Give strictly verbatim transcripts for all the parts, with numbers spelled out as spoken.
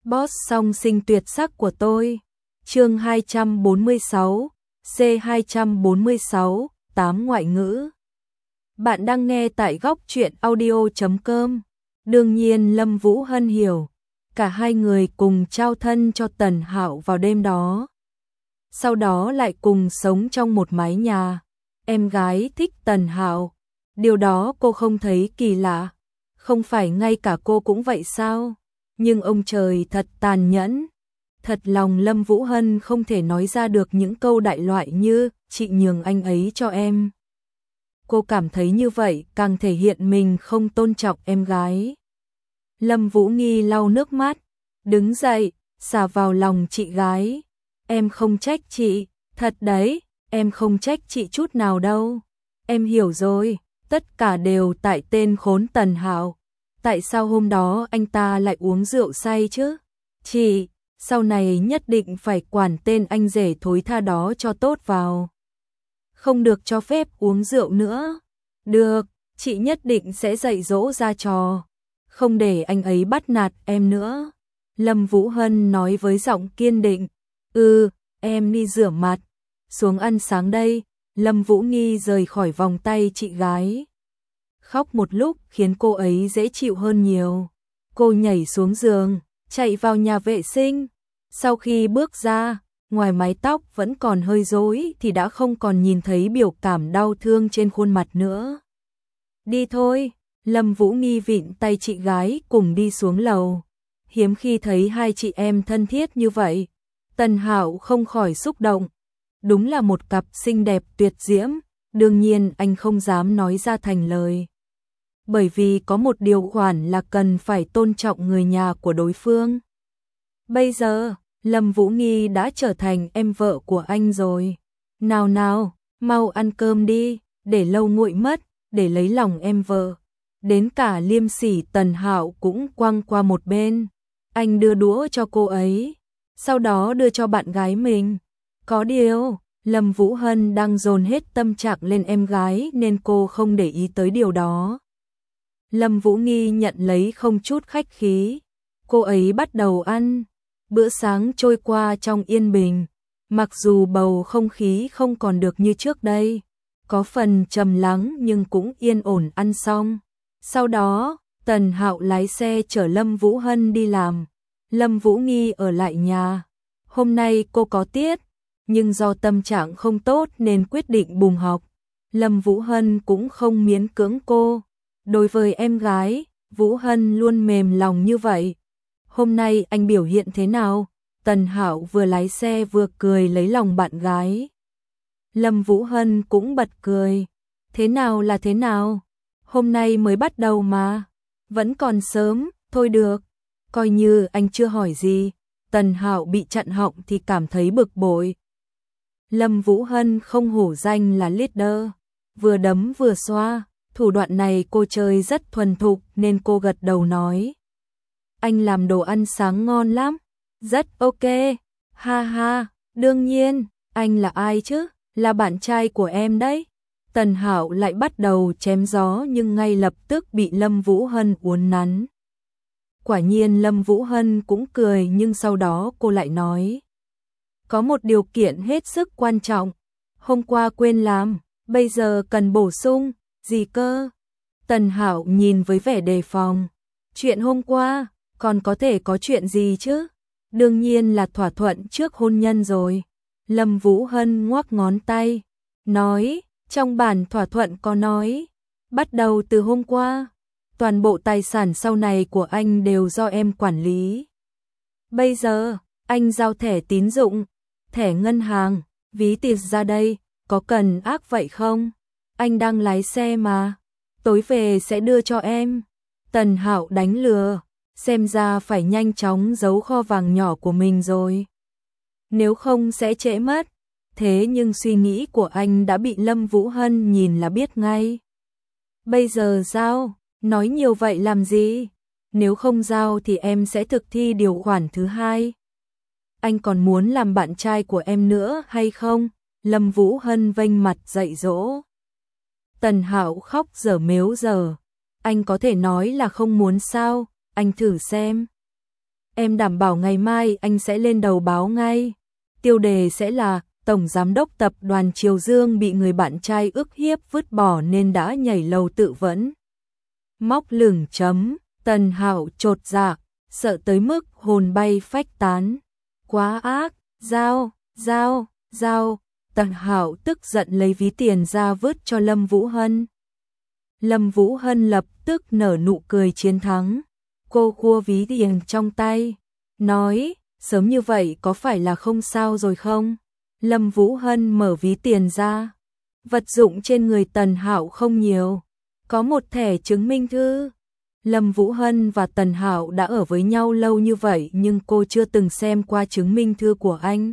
Boss song sinh tuyệt sắc của tôi. Chương hai trăm bốn mươi sáu, C hai trăm bốn mươi sáu, tám ngoại ngữ. Bạn đang nghe tại góc truyện audio chấm com. Đương nhiên Lâm Vũ Hân hiểu, cả hai người cùng trao thân cho Tần Hạo vào đêm đó. Sau đó lại cùng sống trong một mái nhà. Em gái thích Tần Hạo, điều đó cô không thấy kỳ lạ. Không phải ngay cả cô cũng vậy sao? Nhưng ông trời thật tàn nhẫn. Thật lòng Lâm Vũ Hân không thể nói ra được những câu đại loại như chị nhường anh ấy cho em. Cô cảm thấy như vậy càng thể hiện mình không tôn trọng em gái. Lâm Vũ Nghi lau nước mắt, đứng dậy, xả vào lòng chị gái. Em không trách chị, thật đấy, em không trách chị chút nào đâu. Em hiểu rồi, tất cả đều tại tên khốn Tần Hạo. Tại sao hôm đó anh ta lại uống rượu say chứ? Chị, sau này nhất định phải quản tên anh rể thối tha đó cho tốt vào. Không được cho phép uống rượu nữa. Được, chị nhất định sẽ dạy dỗ ra trò. Không để anh ấy bắt nạt em nữa. Lâm Vũ Hân nói với giọng kiên định. Ừ, em đi rửa mặt. Xuống ăn sáng đây. Lâm Vũ Nghi rời khỏi vòng tay chị gái. Khóc một lúc khiến cô ấy dễ chịu hơn nhiều. Cô nhảy xuống giường, chạy vào nhà vệ sinh. Sau khi bước ra, ngoài mái tóc vẫn còn hơi rối thì đã không còn nhìn thấy biểu cảm đau thương trên khuôn mặt nữa. Đi thôi, Lâm Vũ Nghi vịn tay chị gái cùng đi xuống lầu. Hiếm khi thấy hai chị em thân thiết như vậy. Tần Hạo không khỏi xúc động. Đúng là một cặp xinh đẹp tuyệt diễm, đương nhiên anh không dám nói ra thành lời. Bởi vì có một điều khoản là cần phải tôn trọng người nhà của đối phương. Bây giờ, Lâm Vũ Nghi đã trở thành em vợ của anh rồi. Nào nào, mau ăn cơm đi, để lâu nguội mất, để lấy lòng em vợ. Đến cả liêm sỉ Tần Hạo cũng quăng qua một bên. Anh đưa đũa cho cô ấy, sau đó đưa cho bạn gái mình. Có điều, Lâm Vũ Hân đang dồn hết tâm trạng lên em gái nên cô không để ý tới điều đó. Lâm Vũ Nghi nhận lấy không chút khách khí. Cô ấy bắt đầu ăn. Bữa sáng trôi qua trong yên bình. Mặc dù bầu không khí không còn được như trước đây, có phần trầm lắng nhưng cũng yên ổn ăn xong. Sau đó, Tần Hạo lái xe chở Lâm Vũ Hân đi làm. Lâm Vũ Nghi ở lại nhà. Hôm nay cô có tiết, nhưng do tâm trạng không tốt nên quyết định bùng học. Lâm Vũ Hân cũng không miễn cưỡng cô. Đối với em gái, Vũ Hân luôn mềm lòng như vậy. Hôm nay anh biểu hiện thế nào? Tần Hạo vừa lái xe vừa cười lấy lòng bạn gái. Lâm Vũ Hân cũng bật cười. Thế nào là thế nào? Hôm nay mới bắt đầu mà. Vẫn còn sớm, thôi được. Coi như anh chưa hỏi gì. Tần Hạo bị chặn họng thì cảm thấy bực bội. Lâm Vũ Hân không hổ danh là leader. Vừa đấm vừa xoa. Thủ đoạn này cô chơi rất thuần thục nên cô gật đầu nói. Anh làm đồ ăn sáng ngon lắm. Rất ok. Ha ha, đương nhiên, anh là ai chứ? Là bạn trai của em đấy. Tần Hạo lại bắt đầu chém gió nhưng ngay lập tức bị Lâm Vũ Hân uốn nắn. Quả nhiên Lâm Vũ Hân cũng cười nhưng sau đó cô lại nói. Có một điều kiện hết sức quan trọng. Hôm qua quên làm, bây giờ cần bổ sung. Gì cơ? Tần Hạo nhìn với vẻ đề phòng. Chuyện hôm qua, còn có thể có chuyện gì chứ? Đương nhiên là thỏa thuận trước hôn nhân rồi. Lâm Vũ Hân ngoắc ngón tay, nói, trong bản thỏa thuận có nói, bắt đầu từ hôm qua, toàn bộ tài sản sau này của anh đều do em quản lý. Bây giờ, anh giao thẻ tín dụng, thẻ ngân hàng, ví tiền ra đây, có cần ác vậy không? Anh đang lái xe mà, tối về sẽ đưa cho em. Tần Hạo đánh lừa, xem ra phải nhanh chóng giấu kho vàng nhỏ của mình rồi. Nếu không sẽ trễ mất. Thế nhưng suy nghĩ của anh đã bị Lâm Vũ Hân nhìn là biết ngay. Bây giờ giao, nói nhiều vậy làm gì? Nếu không giao thì em sẽ thực thi điều khoản thứ hai. Anh còn muốn làm bạn trai của em nữa hay không? Lâm Vũ Hân vênh mặt dạy dỗ. Tần Hạo khóc dở mếu dở. Anh có thể nói là không muốn sao, anh thử xem. em đảm bảo ngày mai anh sẽ lên đầu báo ngay. Tiêu đề sẽ là Tổng Giám đốc Tập đoàn Triều Dương bị người bạn trai ức hiếp vứt bỏ nên đã nhảy lầu tự vẫn. Móc lửng chấm, Tần Hạo chột dạ, sợ tới mức hồn bay phách tán. Quá ác, giao, giao, giao. Tần Hạo tức giận lấy ví tiền ra vứt cho Lâm Vũ Hân. Lâm Vũ Hân lập tức nở nụ cười chiến thắng. Cô khua ví tiền trong tay, nói, sớm như vậy có phải là không sao rồi không? Lâm Vũ Hân mở ví tiền ra. Vật dụng trên người Tần Hạo không nhiều. Có một thẻ chứng minh thư. Lâm Vũ Hân và Tần Hạo đã ở với nhau lâu như vậy nhưng cô chưa từng xem qua chứng minh thư của anh.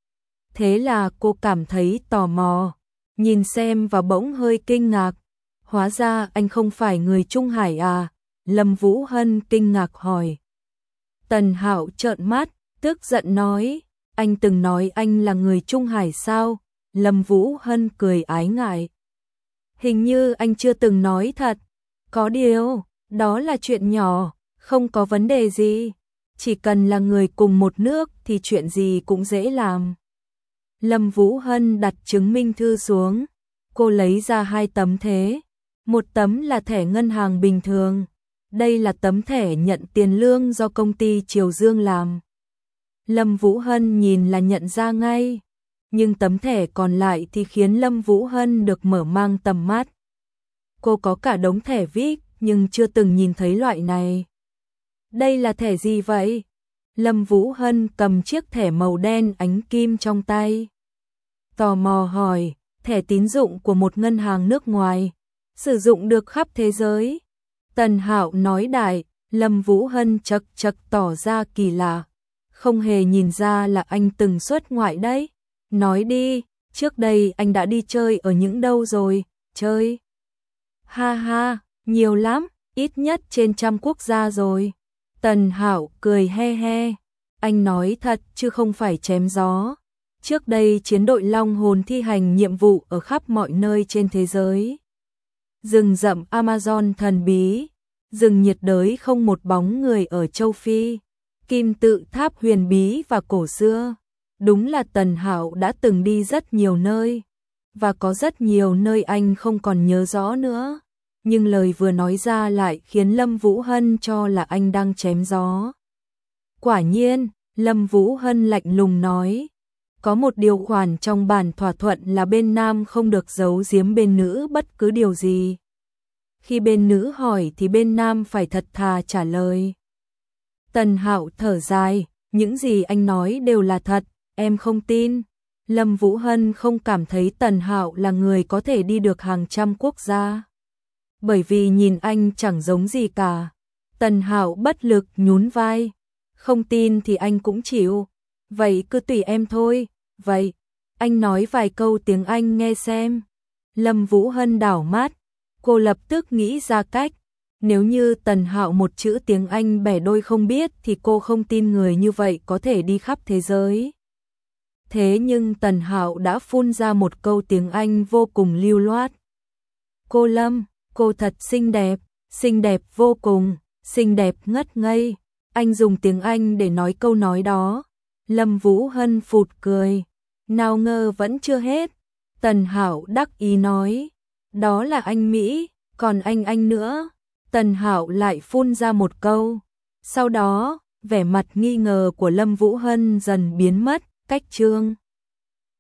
Thế là cô cảm thấy tò mò, nhìn xem và bỗng hơi kinh ngạc. Hóa ra anh không phải người Trung Hải à? Lâm Vũ Hân kinh ngạc hỏi. Tần Hạo trợn mắt, tức giận nói, anh từng nói anh là người Trung Hải sao? Lâm Vũ Hân cười ái ngại. Hình như anh chưa từng nói thật. Có điều, đó là chuyện nhỏ, không có vấn đề gì. Chỉ cần là người cùng một nước thì chuyện gì cũng dễ làm. Lâm Vũ Hân đặt chứng minh thư xuống. Cô lấy ra hai tấm thế. Một tấm là thẻ ngân hàng bình thường. Đây là tấm thẻ nhận tiền lương do công ty Triều Dương làm. Lâm Vũ Hân nhìn là nhận ra ngay. Nhưng tấm thẻ còn lại thì khiến Lâm Vũ Hân được mở mang tầm mắt. Cô có cả đống thẻ vê i pê nhưng chưa từng nhìn thấy loại này. Đây là thẻ gì vậy? Lâm Vũ Hân cầm chiếc thẻ màu đen ánh kim trong tay. Tò mò hỏi, thẻ tín dụng của một ngân hàng nước ngoài, sử dụng được khắp thế giới. Tần Hạo nói đại, Lâm Vũ Hân chật chật tỏ ra kỳ lạ. Không hề nhìn ra là anh từng xuất ngoại đấy. Nói đi, trước đây anh đã đi chơi ở những đâu rồi? Chơi? Ha ha, nhiều lắm, ít nhất trên trăm quốc gia rồi. Tần Hạo cười he he. Anh nói thật chứ không phải chém gió. Trước đây chiến đội Long Hồn thi hành nhiệm vụ ở khắp mọi nơi trên thế giới. Rừng rậm Amazon thần bí, rừng nhiệt đới không một bóng người ở châu Phi, kim tự tháp huyền bí và cổ xưa. Đúng là Tần Hạo đã từng đi rất nhiều nơi, và có rất nhiều nơi anh không còn nhớ rõ nữa. Nhưng lời vừa nói ra lại khiến Lâm Vũ Hân cho là anh đang chém gió. Quả nhiên, Lâm Vũ Hân lạnh lùng nói, có một điều khoản trong bản thỏa thuận là bên nam không được giấu giếm bên nữ bất cứ điều gì. Khi bên nữ hỏi thì bên nam phải thật thà trả lời. Tần Hạo thở dài, những gì anh nói đều là thật, em không tin. Lâm Vũ Hân không cảm thấy Tần Hạo là người có thể đi được hàng trăm quốc gia. Bởi vì nhìn anh chẳng giống gì cả. Tần Hạo bất lực nhún vai. Không tin thì anh cũng chịu. Vậy cứ tùy em thôi. Vậy, anh nói vài câu tiếng Anh nghe xem. Lâm Vũ Hân đảo mắt. Cô lập tức nghĩ ra cách. Nếu như Tần Hạo một chữ tiếng Anh bẻ đôi không biết thì cô không tin người như vậy có thể đi khắp thế giới. Thế nhưng Tần Hạo đã phun ra một câu tiếng Anh vô cùng lưu loát. Cô Lâm, cô thật xinh đẹp, xinh đẹp vô cùng, xinh đẹp ngất ngây. Anh dùng tiếng Anh để nói câu nói đó. Lâm Vũ Hân phụt cười. Nào ngờ vẫn chưa hết. Tần Hạo đắc ý nói. Đó là anh Mỹ, còn anh anh nữa. Tần Hạo lại phun ra một câu. Sau đó, vẻ mặt nghi ngờ của Lâm Vũ Hân dần biến mất, cách chương.